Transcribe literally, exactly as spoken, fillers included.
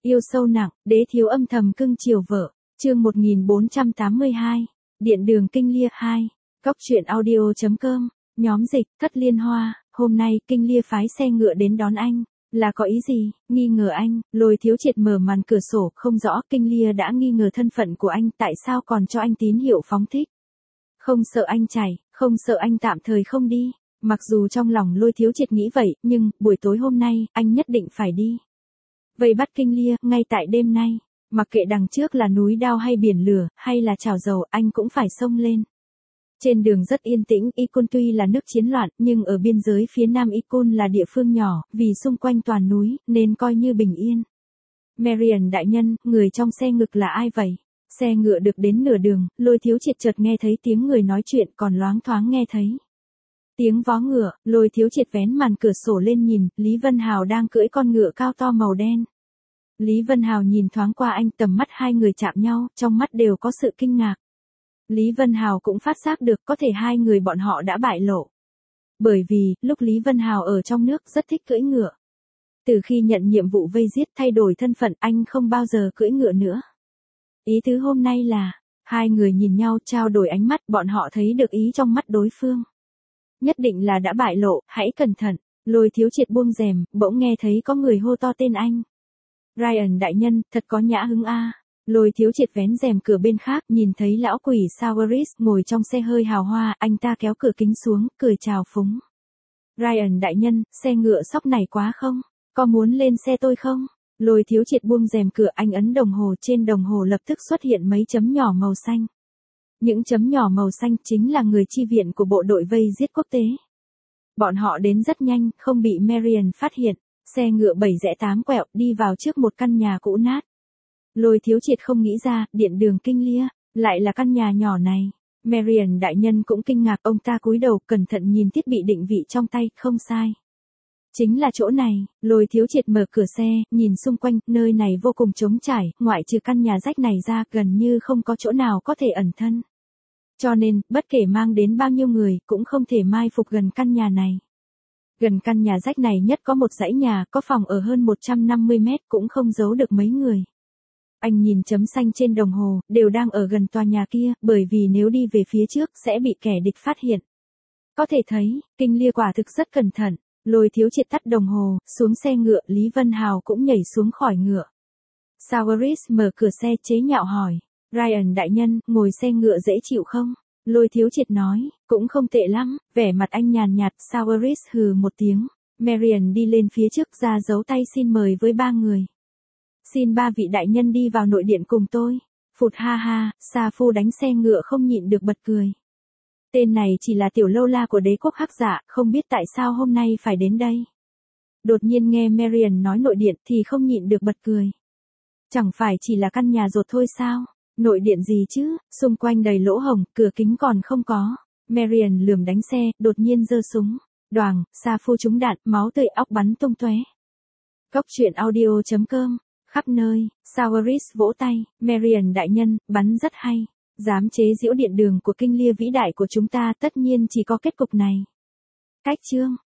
Yêu sâu nặng, đế thiếu âm thầm cưng chiều vợ. Chương một nghìn bốn trăm tám mươi hai. Điện đường Kinh Lia hai. Cóc truyện audio chấm com. Nhóm dịch, Thất Liên Hoa, hôm nay Kinh Lia phái xe ngựa đến đón anh. Là có ý gì? Nghi ngờ anh? Lôi Thiếu Triệt mở màn cửa sổ, không rõ Kinh Lia đã nghi ngờ thân phận của anh, tại sao còn cho anh tín hiệu phóng thích. Không sợ anh chảy, không sợ anh tạm thời không đi. Mặc dù trong lòng Lôi Thiếu Triệt nghĩ vậy, nhưng buổi tối hôm nay, anh nhất định phải đi. Vây bắt Kinh Lia, ngay tại đêm nay. Mặc kệ đằng trước là núi đao hay biển lửa, hay là chảo dầu, anh cũng phải xông lên. Trên đường rất yên tĩnh, Ikon tuy là nước chiến loạn, nhưng ở biên giới phía nam Ikon là địa phương nhỏ, vì xung quanh toàn núi, nên coi như bình yên. Marian đại nhân, người trong xe ngực là ai vậy? Xe ngựa được đến nửa đường, Lôi Thiếu Triệt chợt nghe thấy tiếng người nói chuyện, còn loáng thoáng nghe thấy tiếng vó ngựa. Lôi Thiếu Triệt vén màn cửa sổ lên nhìn, Lý Vân Hào đang cưỡi con ngựa cao to màu đen. Lý Vân Hào nhìn thoáng qua anh, tầm mắt hai người chạm nhau, trong mắt đều có sự kinh ngạc. Lý Vân Hào cũng phát giác được có thể hai người bọn họ đã bại lộ. Bởi vì, lúc Lý Vân Hào ở trong nước rất thích cưỡi ngựa. Từ khi nhận nhiệm vụ vây giết thay đổi thân phận, anh không bao giờ cưỡi ngựa nữa. Ý tứ hôm nay là, hai người nhìn nhau trao đổi ánh mắt, bọn họ thấy được ý trong mắt đối phương. Nhất định là đã bại lộ, hãy cẩn thận. Lôi Thiếu Triệt buông rèm, bỗng nghe thấy có người hô to tên anh. Ryan đại nhân, thật có nhã hứng a. Lôi Thiếu Triệt vén rèm cửa bên khác, nhìn thấy lão quỷ Sauris ngồi trong xe hơi hào hoa, anh ta kéo cửa kính xuống, cười chào phúng. Ryan đại nhân, xe ngựa sóc này quá không? Có muốn lên xe tôi không? Lôi Thiếu Triệt buông rèm cửa, anh ấn đồng hồ, trên đồng hồ lập tức xuất hiện mấy chấm nhỏ màu xanh. Những chấm nhỏ màu xanh chính là người chi viện của bộ đội vây giết quốc tế. Bọn họ đến rất nhanh, không bị Marian phát hiện. Xe ngựa bảy rẽ tám quẹo, đi vào trước một căn nhà cũ nát. Lôi Thiếu Triệt không nghĩ ra, điện đường Kinh Lia, lại là căn nhà nhỏ này. Marian đại nhân cũng kinh ngạc, ông ta cúi đầu, cẩn thận nhìn thiết bị định vị trong tay, không sai. Chính là chỗ này. Lôi Thiếu Triệt mở cửa xe, nhìn xung quanh, nơi này vô cùng trống trải, ngoại trừ căn nhà rách này ra, gần như không có chỗ nào có thể ẩn thân. Cho nên, bất kể mang đến bao nhiêu người, cũng không thể mai phục gần căn nhà này. Gần căn nhà rách này nhất có một dãy nhà, có phòng ở hơn một trăm năm mươi mét, cũng không giấu được mấy người. Anh nhìn chấm xanh trên đồng hồ, đều đang ở gần tòa nhà kia, bởi vì nếu đi về phía trước, sẽ bị kẻ địch phát hiện. Có thể thấy, Kinh Lia quả thực rất cẩn thận. Lôi Thiếu Triệt tắt đồng hồ, xuống xe ngựa, Lý Vân Hào cũng nhảy xuống khỏi ngựa. Sauris mở cửa xe chế nhạo hỏi. Ryan đại nhân, ngồi xe ngựa dễ chịu không? Lôi Thiếu Triệt nói, cũng không tệ lắm, vẻ mặt anh nhàn nhạt. Sauris hừ một tiếng. Marian đi lên phía trước ra dấu tay xin mời với ba người. Xin ba vị đại nhân đi vào nội điện cùng tôi. Phụt ha ha, Sa Phu đánh xe ngựa không nhịn được bật cười. Tên này chỉ là tiểu lâu la của đế quốc Hắc Dạ, không biết tại sao hôm nay phải đến đây. Đột nhiên nghe Marian nói nội điện thì không nhịn được bật cười. Chẳng phải chỉ là căn nhà rột thôi sao? Nội điện gì chứ, xung quanh đầy lỗ hổng, cửa kính còn không có. Marian lườm đánh xe, đột nhiên giơ súng. Đoàng, Sa Phu trúng đạn, máu tươi óc bắn tung tóe. Cóc truyện audio chấm com. Khắp nơi, Sauris vỗ tay, Marian đại nhân, bắn rất hay. Dám chế giễu điện đường của Kinh Lia vĩ đại của chúng ta, tất nhiên chỉ có kết cục này. Cách chương.